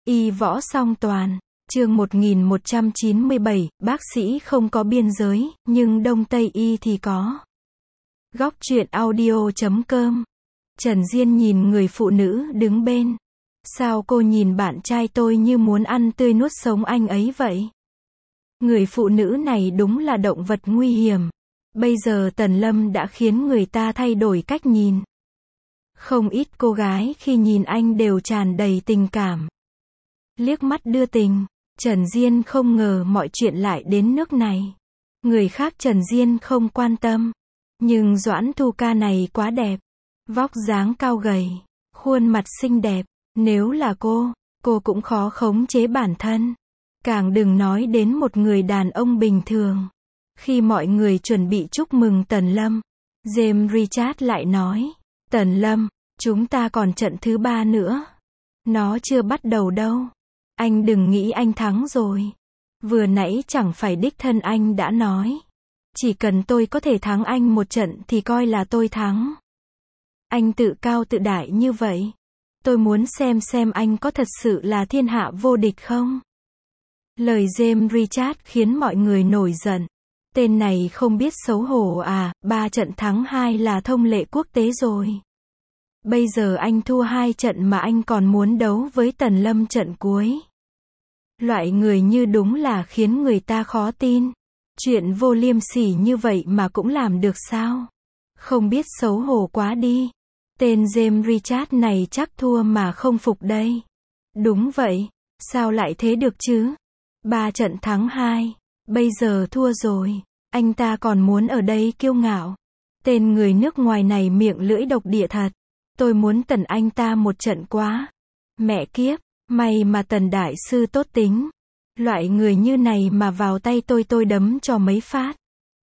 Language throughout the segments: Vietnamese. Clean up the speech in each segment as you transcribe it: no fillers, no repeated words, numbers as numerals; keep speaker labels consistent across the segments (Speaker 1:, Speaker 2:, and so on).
Speaker 1: Y võ song toàn. Chương 1197, bác sĩ không có biên giới, nhưng Đông Tây Y thì có. Góc truyện audio.com. Trần Diên nhìn người phụ nữ đứng bên. Sao cô nhìn bạn trai tôi như muốn ăn tươi nuốt sống anh ấy vậy? Người phụ nữ này đúng là động vật nguy hiểm. Bây giờ Tần Lâm đã khiến người ta thay đổi cách nhìn. Không ít cô gái khi nhìn anh đều tràn đầy tình cảm. Liếc mắt đưa tình. Trần Diên không ngờ mọi chuyện lại đến nước này. Người khác Trần Diên không quan tâm. Nhưng Doãn Thu Ca này quá đẹp. Vóc dáng cao gầy. Khuôn mặt xinh đẹp. Nếu là cô cũng khó khống chế bản thân. Càng đừng nói đến một người đàn ông bình thường. Khi mọi người chuẩn bị chúc mừng Tần Lâm, James Richard lại nói, Tần Lâm, chúng ta còn trận thứ 3 nữa. Nó chưa bắt đầu đâu. Anh đừng nghĩ anh thắng rồi. Vừa nãy chẳng phải đích thân anh đã nói. Chỉ cần tôi có thể thắng anh một trận thì coi là tôi thắng. Anh tự cao tự đại như vậy. Tôi muốn xem anh có thật sự là thiên hạ vô địch không? Lời James Richard khiến mọi người nổi giận. Tên này không biết xấu hổ à, 3 trận thắng 2 là thông lệ quốc tế rồi. Bây giờ anh thua 2 trận mà anh còn muốn đấu với Tần Lâm trận cuối. Loại người như đúng là khiến người ta khó tin. Chuyện vô liêm sỉ như vậy mà cũng làm được sao? Không biết xấu hổ quá đi. Tên James Richard này chắc thua mà không phục đây. Đúng vậy, sao lại thế được chứ? 3 trận thắng 2, bây giờ thua rồi. Anh ta còn muốn ở đây kiêu ngạo. Tên người nước ngoài này miệng lưỡi độc địa thật. Tôi muốn tần anh ta một trận quá. Mẹ kiếp, may mà Tần đại sư tốt tính. Loại người như này mà vào tay tôi đấm cho mấy phát.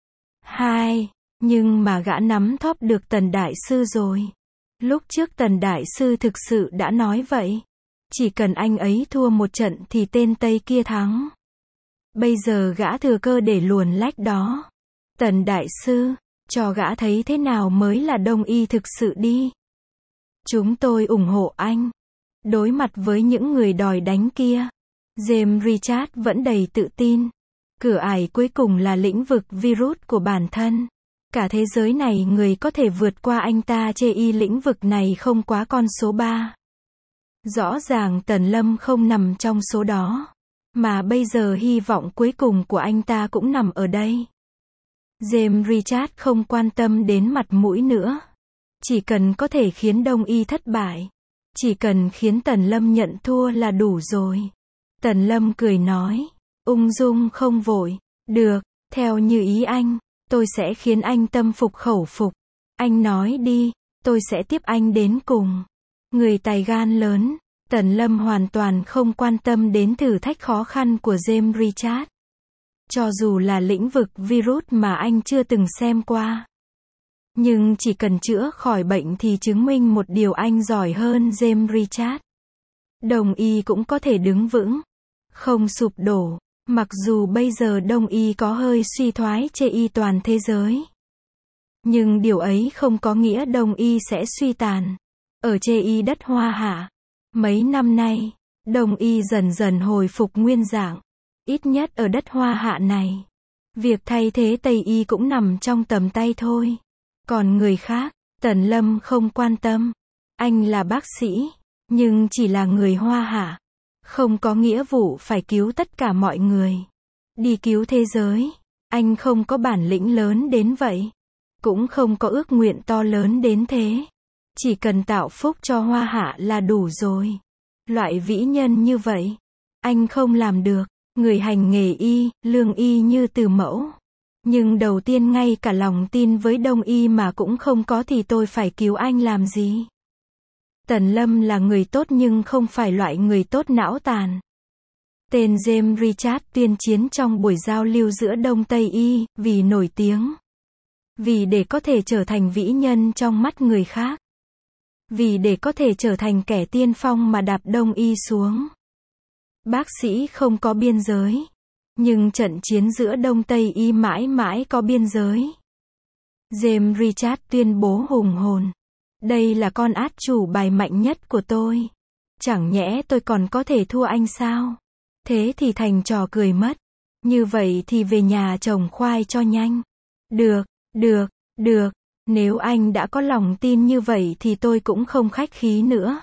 Speaker 1: Nhưng mà gã nắm thóp được Tần đại sư rồi. Lúc trước Tần đại sư thực sự đã nói vậy. Chỉ cần anh ấy thua một trận thì tên Tây kia thắng. Bây giờ gã thừa cơ để luồn lách đó. Tần đại sư, cho gã thấy thế nào mới là Đông Y thực sự đi. Chúng tôi ủng hộ anh. Đối mặt với những người đòi đánh kia, James Richard vẫn đầy tự tin. Cửa ải cuối cùng là lĩnh vực virus của bản thân. Cả thế giới này người có thể vượt qua anh ta chê y lĩnh vực này không quá con số 3. Rõ ràng Tần Lâm không nằm trong số đó. Mà bây giờ hy vọng cuối cùng của anh ta cũng nằm ở đây. James Richard không quan tâm đến mặt mũi nữa. Chỉ cần có thể khiến Đông Y thất bại. Chỉ cần khiến Tần Lâm nhận thua là đủ rồi. Tần Lâm cười nói. Ung dung không vội. Được, theo như ý anh. Tôi sẽ khiến anh tâm phục khẩu phục. Anh nói đi, tôi sẽ tiếp anh đến cùng. Người tài gan lớn. Tần Lâm hoàn toàn không quan tâm đến thử thách khó khăn của James Richard. Cho dù là lĩnh vực virus mà anh chưa từng xem qua. Nhưng chỉ cần chữa khỏi bệnh thì chứng minh một điều anh giỏi hơn James Richard. Đông Y cũng có thể đứng vững. Không sụp đổ. Mặc dù bây giờ Đông Y có hơi suy thoái chê y toàn thế giới. Nhưng điều ấy không có nghĩa Đông Y sẽ suy tàn. Ở chê y đất Hoa Hạ. Mấy năm nay, Đông Y dần dần hồi phục nguyên dạng. Ít nhất ở đất Hoa Hạ này. Việc thay thế Tây Y cũng nằm trong tầm tay thôi. Còn người khác, Tần Lâm không quan tâm. Anh là bác sĩ, nhưng chỉ là người Hoa Hạ. Không có nghĩa vụ phải cứu tất cả mọi người. Đi cứu thế giới. Anh không có bản lĩnh lớn đến vậy. Cũng không có ước nguyện to lớn đến thế. Chỉ cần tạo phúc cho Hoa Hạ là đủ rồi. Loại vĩ nhân như vậy, anh không làm được. Người hành nghề y, lương y như từ mẫu. Nhưng đầu tiên ngay cả lòng tin với Đông Y mà cũng không có thì tôi phải cứu anh làm gì? Tần Lâm là người tốt nhưng không phải loại người tốt não tàn. Tên James Richard tuyên chiến trong buổi giao lưu giữa Đông Tây Y, vì nổi tiếng. Vì để có thể trở thành vĩ nhân trong mắt người khác. Vì để có thể trở thành kẻ tiên phong mà đạp Đông Y xuống. Bác sĩ không có biên giới. Nhưng trận chiến giữa Đông Tây Y mãi mãi có biên giới. James Richard tuyên bố hùng hồn. Đây là con át chủ bài mạnh nhất của tôi. Chẳng nhẽ tôi còn có thể thua anh sao? Thế thì thành trò cười mất. Như vậy thì về nhà trồng khoai cho nhanh. Được, được, được. Nếu anh đã có lòng tin như vậy thì tôi cũng không khách khí nữa.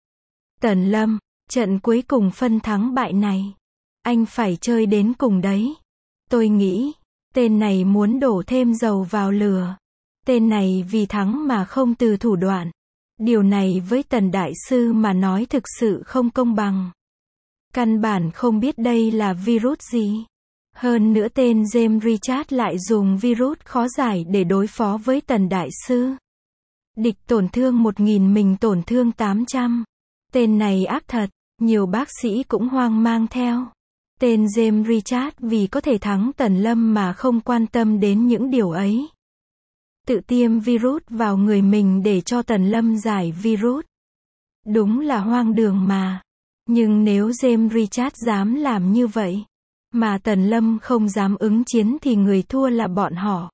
Speaker 1: Tần Lâm, trận cuối cùng phân thắng bại này, anh phải chơi đến cùng đấy. Tôi nghĩ, tên này muốn đổ thêm dầu vào lửa. Tên này vì thắng mà không từ thủ đoạn. Điều này với Tần Đại Sư mà nói thực sự không công bằng. Căn bản không biết đây là virus gì. Hơn nữa tên James Richard lại dùng virus khó giải để đối phó với Tần Đại Sư. Địch tổn thương 1000 mình tổn thương 800. Tên này ác thật, nhiều bác sĩ cũng hoang mang theo. Tên James Richard vì có thể thắng Tần Lâm mà không quan tâm đến những điều ấy. Tự tiêm virus vào người mình để cho Tần Lâm giải virus. Đúng là hoang đường mà. Nhưng nếu James Richard dám làm như vậy, mà Tần Lâm không dám ứng chiến thì người thua là bọn họ.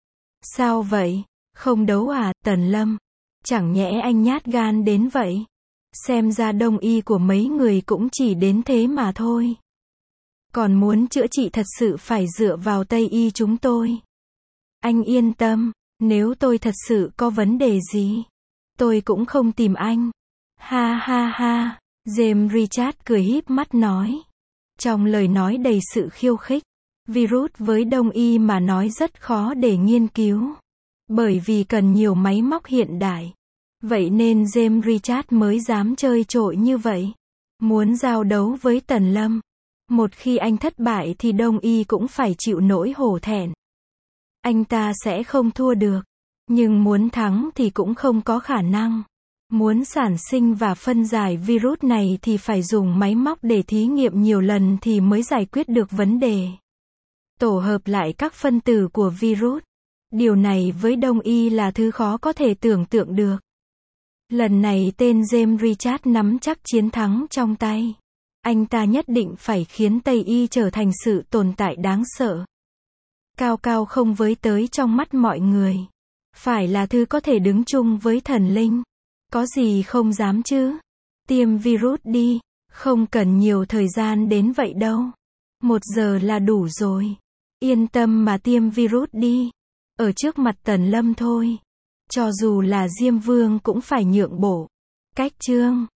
Speaker 1: Sao vậy? Không đấu à, Tần Lâm? Chẳng nhẽ anh nhát gan đến vậy? Xem ra đông y của mấy người cũng chỉ đến thế mà thôi. Còn muốn chữa trị thật sự phải dựa vào Tây y chúng tôi. Anh yên tâm, nếu tôi thật sự có vấn đề gì, tôi cũng không tìm anh. Ha ha ha, James Richard cười híp mắt nói. Trong lời nói đầy sự khiêu khích, virus với đông y mà nói rất khó để nghiên cứu. Bởi vì cần nhiều máy móc hiện đại. Vậy nên James Richard mới dám chơi trội như vậy. Muốn giao đấu với Tần Lâm. Một khi anh thất bại thì đông y cũng phải chịu nỗi hổ thẹn. Anh ta sẽ không thua được. Nhưng muốn thắng thì cũng không có khả năng. Muốn sản sinh và phân giải virus này thì phải dùng máy móc để thí nghiệm nhiều lần thì mới giải quyết được vấn đề. Tổ hợp lại các phân tử của virus. Điều này với đông y là thứ khó có thể tưởng tượng được. Lần này tên James Richard nắm chắc chiến thắng trong tay. Anh ta nhất định phải khiến Tây y trở thành sự tồn tại đáng sợ. Cao cao không với tới trong mắt mọi người. Phải là thứ có thể đứng chung với thần linh. Có gì không dám chứ? Tiêm virus đi. Không cần nhiều thời gian đến vậy đâu. 1 giờ là đủ rồi. Yên tâm mà tiêm virus đi. Ở trước mặt Tần Lâm thôi. Cho dù là Diêm Vương cũng phải nhượng bộ. Cách chương